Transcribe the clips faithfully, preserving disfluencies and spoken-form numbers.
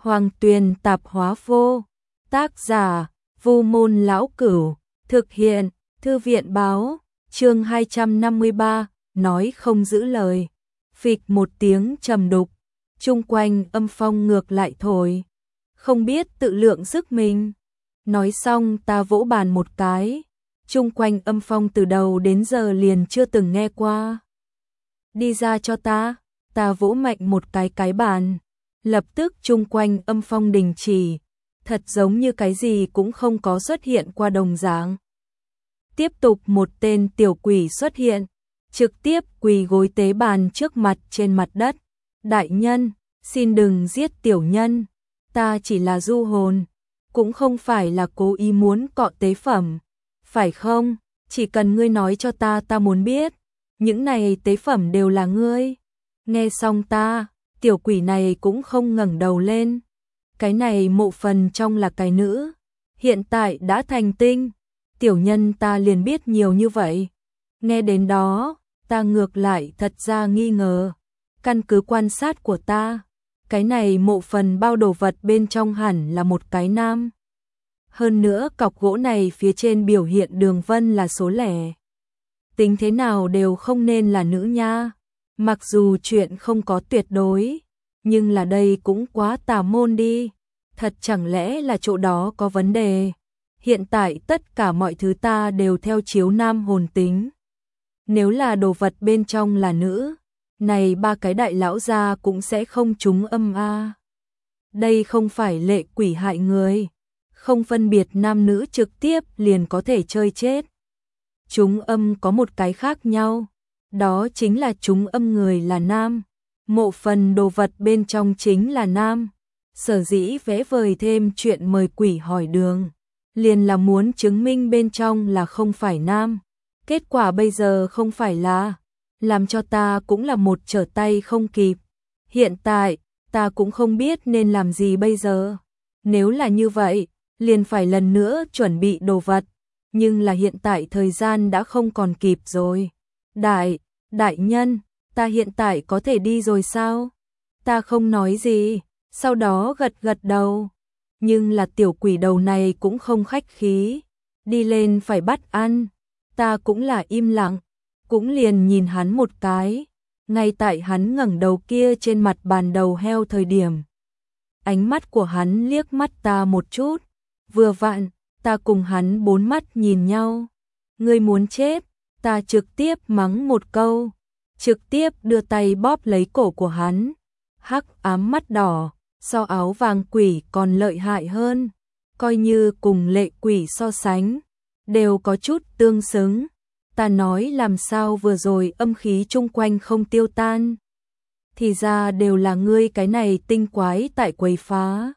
Hoàng Tuyền Tạp Hóa Vô. Tác giả: Vu Môn Lão Cửu. Thực hiện: Thư viện Báo. Chương hai trăm năm mươi ba, nói không giữ lời. Phịch một tiếng trầm đục, chung quanh âm phong ngược lại thổi. Không biết tự lượng sức mình. Nói xong ta vỗ bàn một cái. Chung quanh âm phong từ đầu đến giờ liền chưa từng nghe qua. Đi ra cho ta. Ta vỗ mạnh một cái cái bàn. Lập tức chung quanh âm phong đình chỉ. Thật giống như cái gì cũng không có xuất hiện qua đồng dạng. Tiếp tục một tên tiểu quỷ xuất hiện. Trực tiếp quỳ gối tế bàn trước mặt trên mặt đất. Đại nhân, xin đừng giết tiểu nhân. Ta chỉ là du hồn. Cũng không phải là cố ý muốn cọ tế phẩm. Phải không? Chỉ cần ngươi nói cho ta, ta muốn biết. Những này tế phẩm đều là ngươi. Nghe xong ta, tiểu quỷ này cũng không ngẩng đầu lên. Cái này mộ phần trong là cái nữ. Hiện tại đã thành tinh. Tiểu nhân ta liền biết nhiều như vậy. Nghe đến đó, ta ngược lại thật ra nghi ngờ. Căn cứ quan sát của ta, cái này mộ phần bao đồ vật bên trong hẳn là một cái nam. Hơn nữa cọc gỗ này phía trên biểu hiện đường vân là số lẻ. Tính thế nào đều không nên là nữ nha. Mặc dù chuyện không có tuyệt đối, nhưng là đây cũng quá tà môn đi. Thật chẳng lẽ là chỗ đó có vấn đề. Hiện tại tất cả mọi thứ ta đều theo chiếu nam hồn tính. Nếu là đồ vật bên trong là nữ, này ba cái đại lão gia cũng sẽ không trúng âm a. Đây không phải lệ quỷ hại người, không phân biệt nam nữ trực tiếp liền có thể chơi chết. Trúng âm có một cái khác nhau, đó chính là trúng âm người là nam, mộ phần đồ vật bên trong chính là nam. Sở dĩ vẽ vời thêm chuyện mời quỷ hỏi đường, liền là muốn chứng minh bên trong là không phải nam. Kết quả bây giờ không phải là, làm cho ta cũng là một trở tay không kịp. Hiện tại, ta cũng không biết nên làm gì bây giờ. Nếu là như vậy, liền phải lần nữa chuẩn bị đồ vật. Nhưng là hiện tại thời gian đã không còn kịp rồi. Đại, đại nhân, ta hiện tại có thể đi rồi sao? Ta không nói gì, sau đó gật gật đầu. Nhưng là tiểu quỷ đầu này cũng không khách khí. Đi lên phải bắt ăn. Ta cũng là im lặng, cũng liền nhìn hắn một cái. Ngay tại hắn ngẩng đầu kia trên mặt bàn đầu heo thời điểm. Ánh mắt của hắn liếc mắt ta một chút. Vừa vặn, ta cùng hắn bốn mắt nhìn nhau. Ngươi muốn chết, ta trực tiếp mắng một câu. Trực tiếp đưa tay bóp lấy cổ của hắn. Hắc ám mắt đỏ, so áo vàng quỷ còn lợi hại hơn. Coi như cùng lệ quỷ so sánh, đều có chút tương xứng. Ta nói làm sao vừa rồi âm khí chung quanh không tiêu tan. Thì ra đều là ngươi cái này tinh quái tại quấy phá.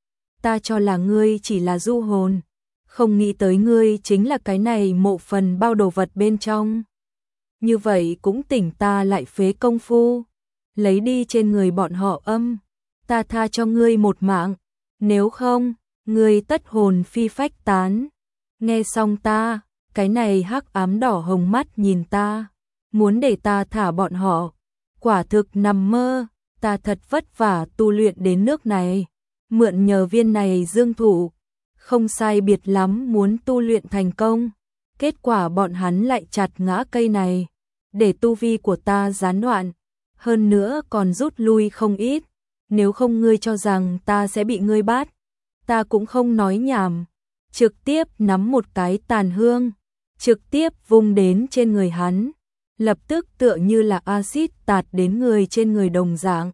Ta cho là ngươi chỉ là du hồn, không nghĩ tới ngươi chính là cái này mộ phần bao đồ vật bên trong. Như vậy cũng tỉnh ta lại phế công phu. Lấy đi trên người bọn họ âm, ta tha cho ngươi một mạng. Nếu không, ngươi tất hồn phi phách tán. Nghe xong ta, cái này hắc ám đỏ hồng mắt nhìn ta, muốn để ta thả bọn họ. Quả thực nằm mơ, ta thật vất vả tu luyện đến nước này, mượn nhờ viên này dương thủ, không sai biệt lắm muốn tu luyện thành công. Kết quả bọn hắn lại chặt ngã cây này, để tu vi của ta gián đoạn, hơn nữa còn rút lui không ít. Nếu không ngươi cho rằng ta sẽ bị ngươi bắt, ta cũng không nói nhảm. Trực tiếp nắm một cái tàn hương, trực tiếp vung đến trên người hắn, lập tức tựa như là axit tạt đến người trên người đồng dạng.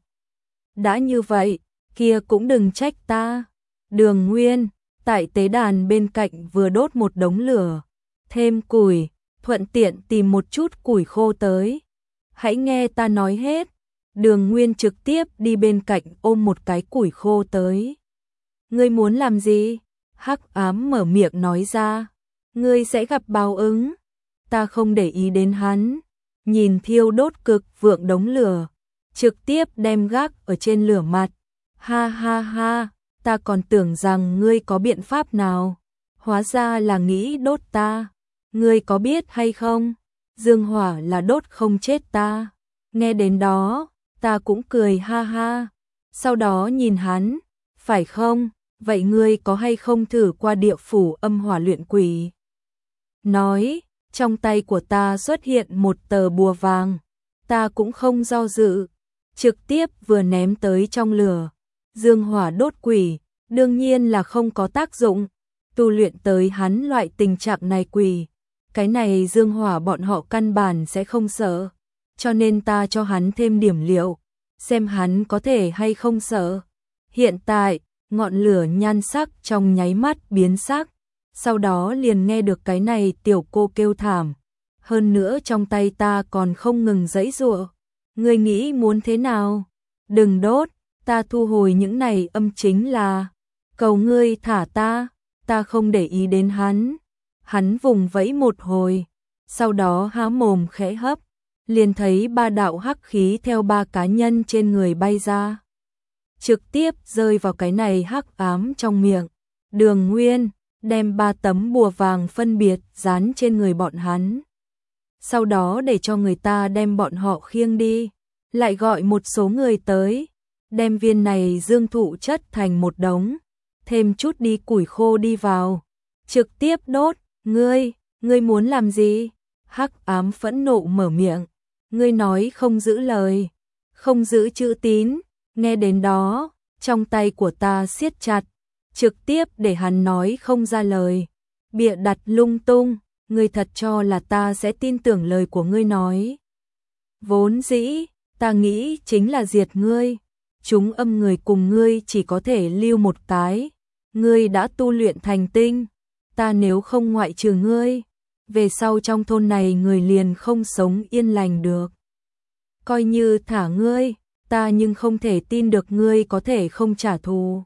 Đã như vậy, kia cũng đừng trách ta. Đường Nguyên, tại tế đàn bên cạnh vừa đốt một đống lửa, thêm củi, thuận tiện tìm một chút củi khô tới. Hãy nghe ta nói hết. Đường Nguyên trực tiếp đi bên cạnh ôm một cái củi khô tới. Ngươi muốn làm gì? Hắc ám mở miệng nói ra. Ngươi sẽ gặp báo ứng. Ta không để ý đến hắn. Nhìn thiêu đốt cực vượng đống lửa, trực tiếp đem gác ở trên lửa mặt. Ha ha ha, ta còn tưởng rằng ngươi có biện pháp nào. Hóa ra là nghĩ đốt ta. Ngươi có biết hay không? Dương hỏa là đốt không chết ta. Nghe đến đó, ta cũng cười ha ha. Sau đó nhìn hắn, phải không? Vậy ngươi có hay không thử qua địa phủ âm hỏa luyện quỷ? Nói, trong tay của ta xuất hiện một tờ bùa vàng, ta cũng không do dự, trực tiếp vừa ném tới trong lửa. Dương hỏa đốt quỷ, đương nhiên là không có tác dụng, tu luyện tới hắn loại tình trạng này quỷ. Cái này dương hỏa bọn họ căn bản sẽ không sợ, cho nên ta cho hắn thêm điểm liệu, xem hắn có thể hay không sợ. Hiện tại, ngọn lửa nhan sắc trong nháy mắt biến sắc, sau đó liền nghe được cái này tiểu cô kêu thảm. Hơn nữa trong tay ta còn không ngừng giãy giụa. Ngươi nghĩ muốn thế nào? Đừng đốt, ta thu hồi những này âm chính là cầu ngươi thả ta, ta không để ý đến hắn. Hắn vùng vẫy một hồi, sau đó há mồm khẽ hấp, liền thấy ba đạo hắc khí theo ba cá nhân trên người bay ra, trực tiếp rơi vào cái này hắc ám trong miệng. Đường Nguyên đem ba tấm bùa vàng phân biệt dán trên người bọn hắn, sau đó để cho người ta đem bọn họ khiêng đi, lại gọi một số người tới, đem viên này dương thụ chất thành một đống, thêm chút đi củi khô đi vào, trực tiếp đốt. Ngươi, ngươi muốn làm gì? Hắc ám phẫn nộ mở miệng, ngươi nói không giữ lời, không giữ chữ tín. Nghe đến đó, trong tay của ta siết chặt, trực tiếp để hắn nói không ra lời, bịa đặt lung tung. Ngươi thật cho là ta sẽ tin tưởng lời của ngươi nói? Vốn dĩ, ta nghĩ chính là diệt ngươi, chúng âm người cùng ngươi chỉ có thể lưu một cái. Ngươi đã tu luyện thành tinh, ta nếu không ngoại trừ ngươi, về sau trong thôn này người liền không sống yên lành được. Coi như thả ngươi, ta nhưng không thể tin được ngươi có thể không trả thù.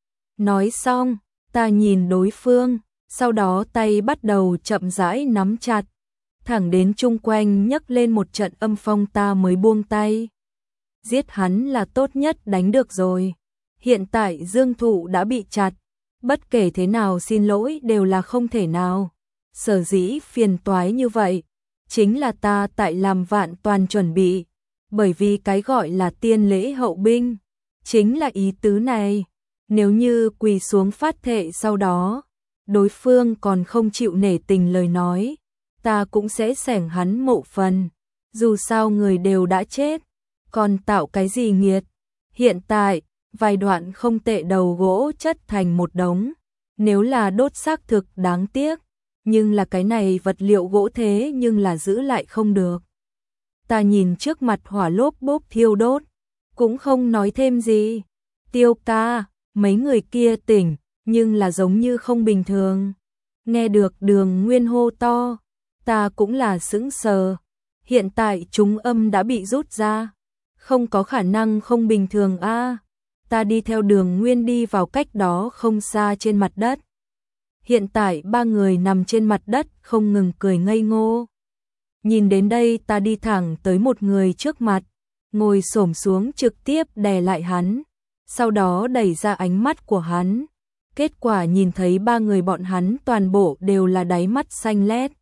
Nói xong, ta nhìn đối phương, sau đó tay bắt đầu chậm rãi nắm chặt, thẳng đến chung quanh nhấc lên một trận âm phong ta mới buông tay. Giết hắn là tốt nhất đánh được rồi. Hiện tại dương thụ đã bị chặt, bất kể thế nào xin lỗi đều là không thể nào. Sở dĩ phiền toái như vậy, chính là ta tại làm vạn toàn chuẩn bị, bởi vì cái gọi là tiên lễ hậu binh, chính là ý tứ này. Nếu như quỳ xuống phát thệ sau đó, đối phương còn không chịu nể tình lời nói, ta cũng sẽ xẻng hắn mộ phần. Dù sao người đều đã chết, còn tạo cái gì nghiệt. Hiện tại, vài đoạn không tệ đầu gỗ chất thành một đống, nếu là đốt xác thực đáng tiếc, nhưng là cái này vật liệu gỗ thế nhưng là giữ lại không được. Ta nhìn trước mặt hỏa lốp bốp thiêu đốt, cũng không nói thêm gì. Tiêu ca, mấy người kia tỉnh, nhưng là giống như không bình thường. Nghe được Đường Nguyên hô to, ta cũng là sững sờ. Hiện tại chúng âm đã bị rút ra, không có khả năng không bình thường a. À, ta đi theo Đường Nguyên đi vào cách đó không xa trên mặt đất. Hiện tại ba người nằm trên mặt đất không ngừng cười ngây ngô. Nhìn đến đây ta đi thẳng tới một người trước mặt, ngồi xổm xuống trực tiếp đè lại hắn, sau đó đẩy ra ánh mắt của hắn. Kết quả nhìn thấy ba người bọn hắn toàn bộ đều là đáy mắt xanh lét.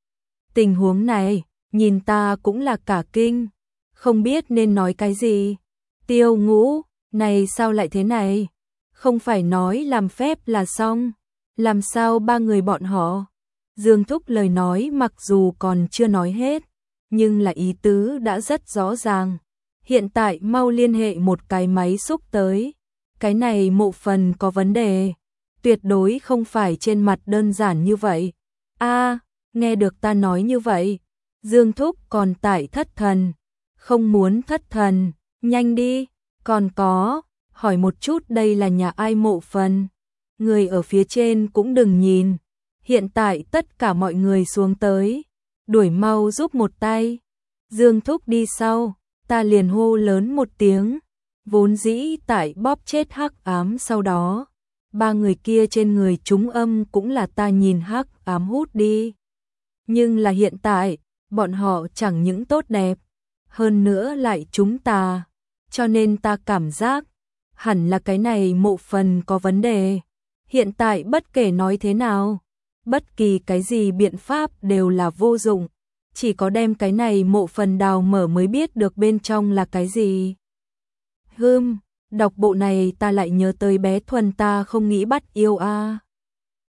Tình huống này, nhìn ta cũng là cả kinh, không biết nên nói cái gì. Tiêu Ngũ, này sao lại thế này? Không phải nói làm phép là xong, làm sao ba người bọn họ? Dương Thúc lời nói mặc dù còn chưa nói hết, nhưng là ý tứ đã rất rõ ràng. Hiện tại mau liên hệ một cái máy xúc tới, cái này mộ phần có vấn đề, tuyệt đối không phải trên mặt đơn giản như vậy. A, nghe được ta nói như vậy, Dương Thúc còn tại thất thần, không muốn thất thần, nhanh đi, còn có, hỏi một chút đây là nhà ai mộ phần, người ở phía trên cũng đừng nhìn, hiện tại tất cả mọi người xuống tới, đuổi mau giúp một tay. Dương Thúc đi sau, ta liền hô lớn một tiếng, vốn dĩ tại bóp chết hắc ám sau đó, ba người kia trên người chúng âm cũng là ta nhìn hắc ám hút đi. Nhưng là hiện tại, bọn họ chẳng những tốt đẹp, hơn nữa lại chúng ta, cho nên ta cảm giác, hẳn là cái này mộ phần có vấn đề. Hiện tại bất kể nói thế nào, bất kỳ cái gì biện pháp đều là vô dụng, chỉ có đem cái này mộ phần đào mở mới biết được bên trong là cái gì. Hừm, Đọc bộ này ta lại nhớ tới bé Thuần ta không nghĩ bắt yêu a.